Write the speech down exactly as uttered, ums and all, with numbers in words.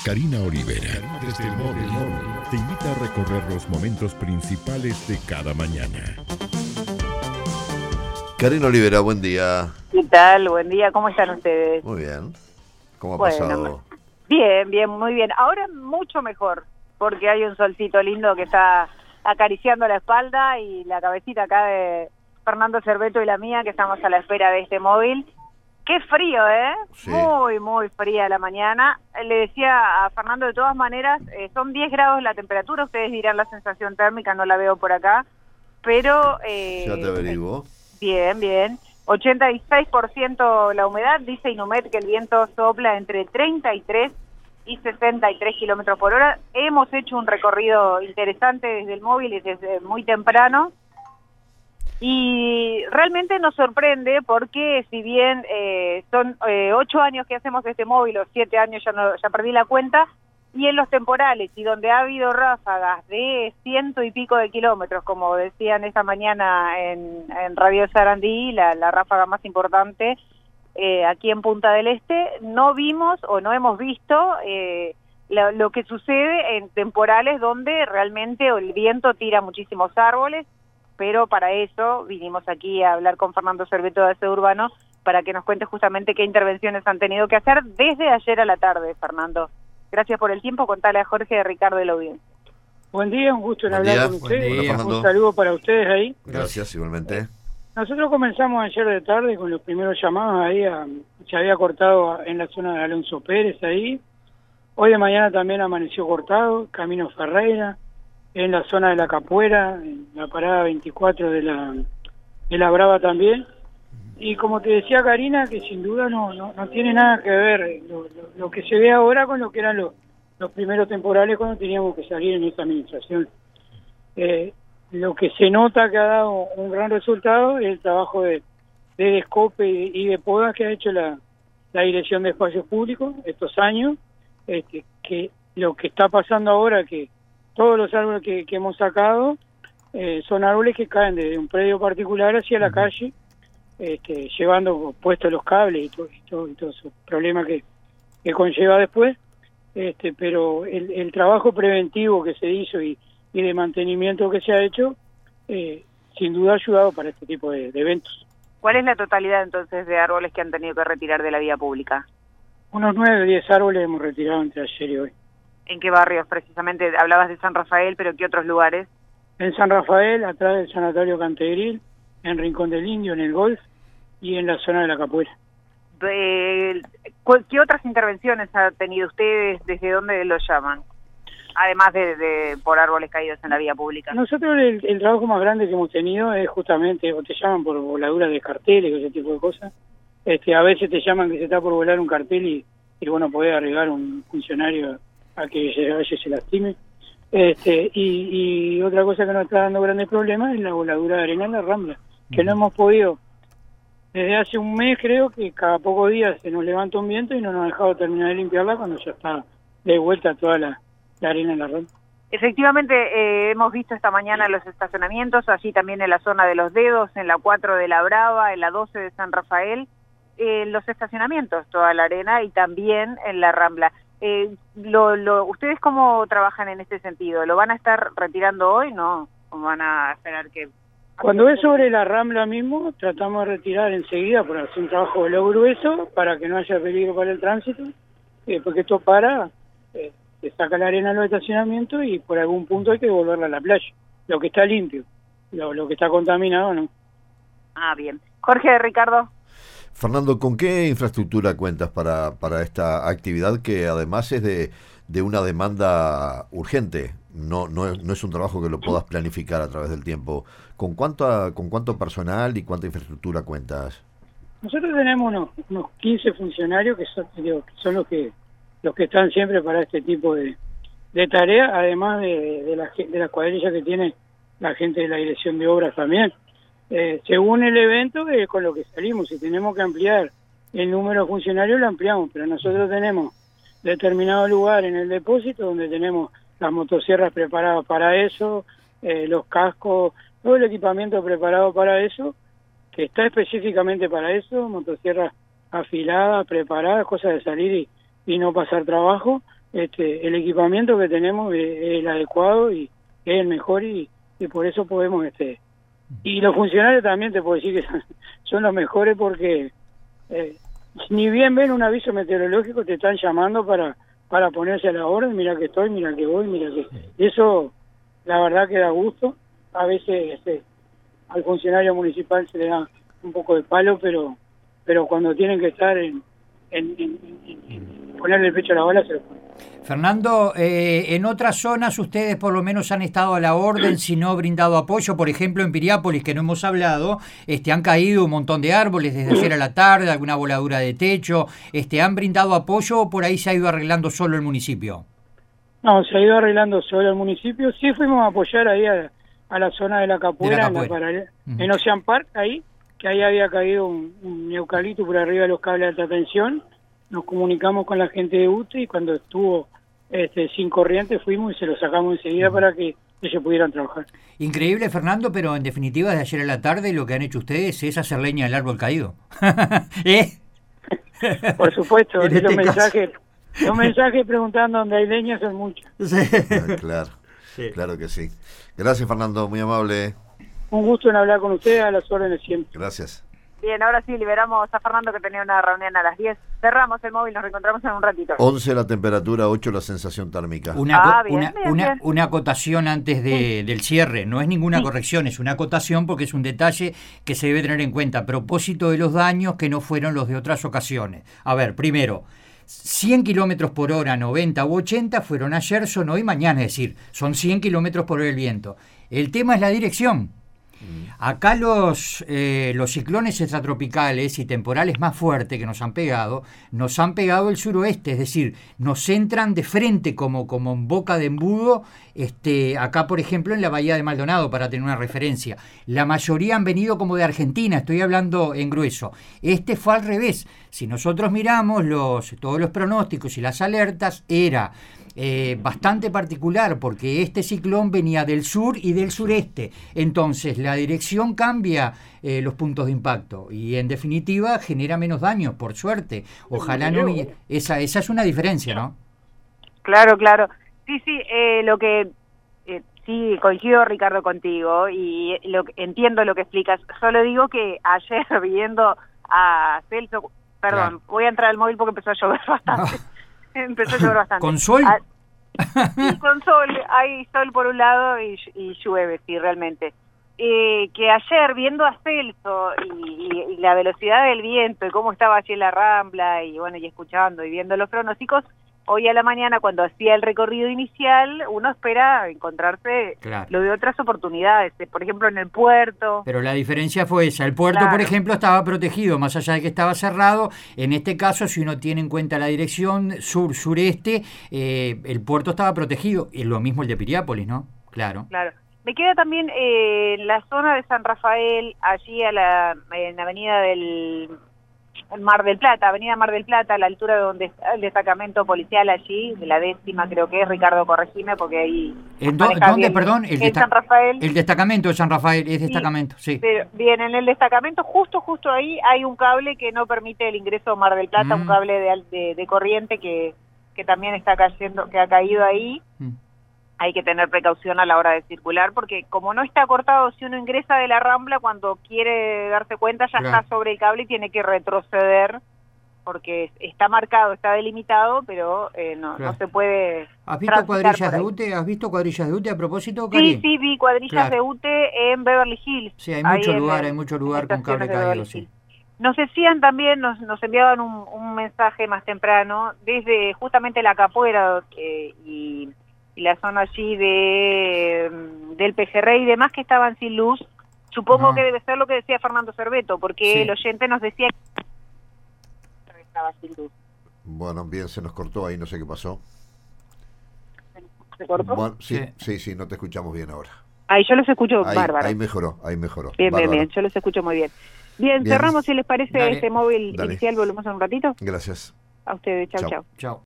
Karina Olivera, desde el móvil, te invita a recorrer los momentos principales de cada mañana. Karina Olivera, buen día. ¿Qué tal? Buen día, ¿cómo están ustedes? Muy bien. ¿Cómo ha bueno, pasado? Bien, bien, muy bien. Ahora mucho mejor, porque hay un solcito lindo que está acariciando la espalda y la cabecita acá de Fernando Cerveto y la mía, que estamos a la espera de este móvil. Qué frío, ¿eh? Sí. Muy, muy fría la mañana. Le decía a Fernando, de todas maneras, eh, son diez grados la temperatura, ustedes dirán la sensación térmica, no la veo por acá, pero... Eh, ya te averiguo. Bien, bien. ochenta y seis por ciento la humedad, dice Inumet que el viento sopla entre treinta y tres y sesenta y tres kilómetros por hora. Hemos hecho un recorrido interesante desde el móvil y desde muy temprano. Y realmente nos sorprende porque si bien eh, son eh, ocho años que hacemos este móvil, o siete años, ya, no, ya perdí la cuenta, y en los temporales y donde ha habido ráfagas de ciento y pico de kilómetros, como decían esta mañana en, en Radio Sarandí, la, la ráfaga más importante eh, aquí en Punta del Este, no vimos o no hemos visto eh, lo, lo que sucede en temporales donde realmente el viento tira muchísimos árboles, pero para eso vinimos aquí a hablar con Fernando Cerveto de Aseo Urbano para que nos cuente justamente qué intervenciones han tenido que hacer desde ayer a la tarde, Fernando. Gracias por el tiempo, contale a Jorge y a Ricardo de la audiencia. Buen día, un gusto en Buen hablar día. con ustedes. Hola, un saludo para ustedes ahí. Gracias, igualmente. Nosotros comenzamos ayer de tarde con los primeros llamados ahí, a, se había cortado en la zona de Alonso Pérez ahí. Hoy de mañana también amaneció cortado, Camino Ferreira, en la zona de la Capuera, en la parada veinticuatro de la de la Brava también. Y como te decía Karina, que sin duda no no, no tiene nada que ver lo, lo, lo que se ve ahora con lo que eran los, los primeros temporales cuando teníamos que salir en esta administración. Eh, lo que se nota que ha dado un gran resultado es el trabajo de, de descope y de podas que ha hecho la, la Dirección de Espacios Públicos estos años, este, que lo que está pasando ahora que todos los árboles que, que hemos sacado eh, son árboles que caen desde un predio particular hacia la calle, este, llevando puestos los cables y todo, y todo, y todo esos problemas que, que conlleva después. Este, pero el, el trabajo preventivo que se hizo y, y de mantenimiento que se ha hecho, eh, sin duda ha ayudado para este tipo de, de eventos. ¿Cuál es la totalidad entonces de árboles que han tenido que retirar de la vía pública? Unos nueve o diez árboles hemos retirado entre ayer y hoy. ¿En qué barrios precisamente? Hablabas de San Rafael, pero ¿qué otros lugares? En San Rafael, atrás del Sanatorio Cantegril, en Rincón del Indio, en el Golf y en la zona de la Capuera. De, ¿Qué otras intervenciones han tenido ustedes? ¿Desde dónde los llaman? Además de, de por árboles caídos en la vía pública. Nosotros el, el trabajo más grande que hemos tenido es justamente, o te llaman por voladuras de carteles, ese tipo de cosas. Este, a veces te llaman que se está por volar un cartel y, y bueno, podés arriesgar un funcionario a que a veces se lastime. Este, y, y otra cosa que nos está dando grandes problemas es la voladura de arena en la Rambla, que no hemos podido, desde hace un mes creo que cada pocos días se nos levanta un viento y no nos ha dejado terminar de limpiarla cuando ya está de vuelta toda la, la arena en la Rambla. Efectivamente, eh, hemos visto esta mañana los estacionamientos, allí también en la zona de Los Dedos, en la cuatro de la Brava, en la doce de San Rafael, eh, los estacionamientos, toda la arena y también en la Rambla. Eh, lo, lo, ¿Ustedes cómo trabajan en este sentido? ¿Lo van a estar retirando hoy? ¿No? ¿O van a esperar que...? Cuando es sobre la Rambla mismo, tratamos de retirar enseguida por hacer un trabajo de lo grueso para que no haya peligro para el tránsito, eh, porque esto para, eh, se saca la arena de los estacionamientos y por algún punto hay que devolverla a la playa. Lo que está limpio, lo, lo que está contaminado no. Ah, bien. Jorge, Ricardo. Fernando, ¿con qué infraestructura cuentas para, para esta actividad que además es de, de una demanda urgente? No, no, es, no es un trabajo que lo puedas planificar a través del tiempo. ¿Con cuánto, con cuánto personal y cuánta infraestructura cuentas? Nosotros tenemos unos, unos quince funcionarios que son, digo, que son los que los que están siempre para este tipo de, de tareas, además de, de, la, de la cuadrilla que tiene la gente de la Dirección de Obras también. Eh, según el evento, es con lo que salimos. Si tenemos que ampliar el número de funcionarios, lo ampliamos, pero nosotros tenemos determinado lugar en el depósito donde tenemos las motosierras preparadas para eso, eh, los cascos, todo el equipamiento preparado para eso, que está específicamente para eso, motosierras afiladas, preparadas, cosas de salir y, y no pasar trabajo, este, el equipamiento que tenemos es, es el adecuado y es el mejor y, y por eso podemos... este Y los funcionarios también te puedo decir que son, son los mejores porque eh, ni bien ven un aviso meteorológico te están llamando para para ponerse a la orden, mira que estoy, mira que voy, mira que... Eso, la verdad que da gusto. A veces este, al funcionario municipal se le da un poco de palo, pero pero cuando tienen que estar en, en, en, en, en ponerle el pecho a la bala se lo ponen. Fernando, eh, en otras zonas ustedes por lo menos han estado a la orden, si no brindado apoyo. Por ejemplo, en Piriápolis, que no hemos hablado, este, han caído un montón de árboles desde ayer a la tarde, alguna voladura de techo. Este, ¿Han brindado apoyo o por ahí se ha ido arreglando solo el municipio? No, se ha ido arreglando solo el municipio. Sí fuimos a apoyar ahí a, a la zona de la Capuera, de la Capuera. En, la paralela, uh-huh. en Ocean Park, ahí, que ahí había caído un, un eucalipto por arriba de los cables de alta tensión. Nos comunicamos con la gente de U T E y cuando estuvo este, sin corriente fuimos y se lo sacamos enseguida uh-huh. para que ellos pudieran trabajar. Increíble, Fernando, pero en definitiva de ayer a la tarde lo que han hecho ustedes es hacer leña del árbol caído. ¿Eh? Por supuesto, este los mensajes, los mensajes preguntando dónde hay leña son muchos. Sí. Ah, claro, sí. Claro que sí. Gracias, Fernando, muy amable. Un gusto en hablar con ustedes, a las órdenes siempre. Gracias. Bien, ahora sí, liberamos a Fernando que tenía una reunión a las diez. Cerramos el móvil, nos reencontramos en un ratito. once la temperatura, ocho la sensación térmica. Una, ah, bien, una, bien, una, bien. una acotación antes de, del cierre, no es ninguna sí. corrección, es una acotación porque es un detalle que se debe tener en cuenta a propósito de los daños que no fueron los de otras ocasiones. A ver, primero, cien kilómetros por hora, noventa u ochenta fueron ayer, son hoy, mañana, es decir, son cien kilómetros por hora el viento. El tema es la dirección. Acá los, eh, los ciclones extratropicales y temporales más fuertes que nos han pegado, nos han pegado el suroeste, es decir, nos entran de frente como, como en boca de embudo, este, acá por ejemplo en la bahía de Maldonado, para tener una referencia. La mayoría han venido como de Argentina, estoy hablando en grueso. Este fue al revés. Si nosotros miramos los, todos los pronósticos y las alertas, era... Eh, bastante particular porque este ciclón venía del sur y del sureste, entonces la dirección cambia eh, los puntos de impacto y en definitiva genera menos daños, por suerte. Ojalá no me... esa esa es una diferencia, ¿no? Claro, claro. Sí, sí, eh, lo que eh, sí coincido, Ricardo, contigo y lo entiendo lo que explicas. Solo digo que ayer viendo a Celso, perdón, claro. voy a entrar al móvil porque empezó a llover bastante. No. Empezó a llover bastante. ¿Con sol? Ah, sí, con sol. Hay sol por un lado y, y llueve, sí, realmente. Eh, que ayer, viendo a Celso y, y, y la velocidad del viento y cómo estaba allí en la Rambla y bueno, y escuchando y viendo los pronósticos, hoy a la mañana cuando hacía el recorrido inicial, uno espera encontrarse claro. lo de otras oportunidades, por ejemplo en el puerto. Pero la diferencia fue esa, el puerto claro. por ejemplo estaba protegido, más allá de que estaba cerrado, en este caso si uno tiene en cuenta la dirección sur-sureste, eh, el puerto estaba protegido, y lo mismo el de Piriápolis, ¿no? Claro. Claro. Me queda también eh, en la zona de San Rafael, allí a la, en la avenida del... Mar del Plata, avenida Mar del Plata, a la altura de donde está el destacamento policial allí, de la décima creo que es, Ricardo, corregime, porque ahí... ¿En do, ¿Dónde, bien, perdón? El, en San Rafael. El destacamento de San Rafael, es destacamento, sí. sí. Pero, bien, en el destacamento, justo, justo ahí, hay un cable que no permite el ingreso a Mar del Plata, mm. un cable de, de, de corriente que, que también está cayendo, que ha caído ahí. Mm. Hay que tener precaución a la hora de circular, porque como no está cortado, si uno ingresa de la Rambla, cuando quiere darse cuenta ya claro. está sobre el cable y tiene que retroceder, porque está marcado, está delimitado, pero eh, no, claro. no se puede... ¿Has visto cuadrillas de U T E? ¿Has visto cuadrillas de U T E a propósito, Cari? Sí, sí, vi cuadrillas claro. de U T E en Beverly Hills. Sí, hay mucho lugar, hay mucho lugar con cable caído, sí. Nos decían también, nos, nos enviaban un, un mensaje más temprano, desde justamente la Capuera eh, y... y la zona allí de del Pejerrey y demás que estaban sin luz, supongo no. que debe ser lo que decía Fernando Cerveto, porque sí. el oyente nos decía que estaba sin luz. Bueno, bien, se nos cortó ahí, no sé qué pasó. ¿Se cortó? Bueno, sí, sí, sí, sí, no te escuchamos bien ahora. Ahí yo los escucho ahí, bárbaro. Ahí mejoró, ahí mejoró. Bien, bárbaro. bien, bien, yo los escucho muy bien. Bien, bien. Cerramos, si les parece, Dale. este móvil Dale. inicial, volvemos en un ratito. Gracias. A ustedes, chau, chau. Chau.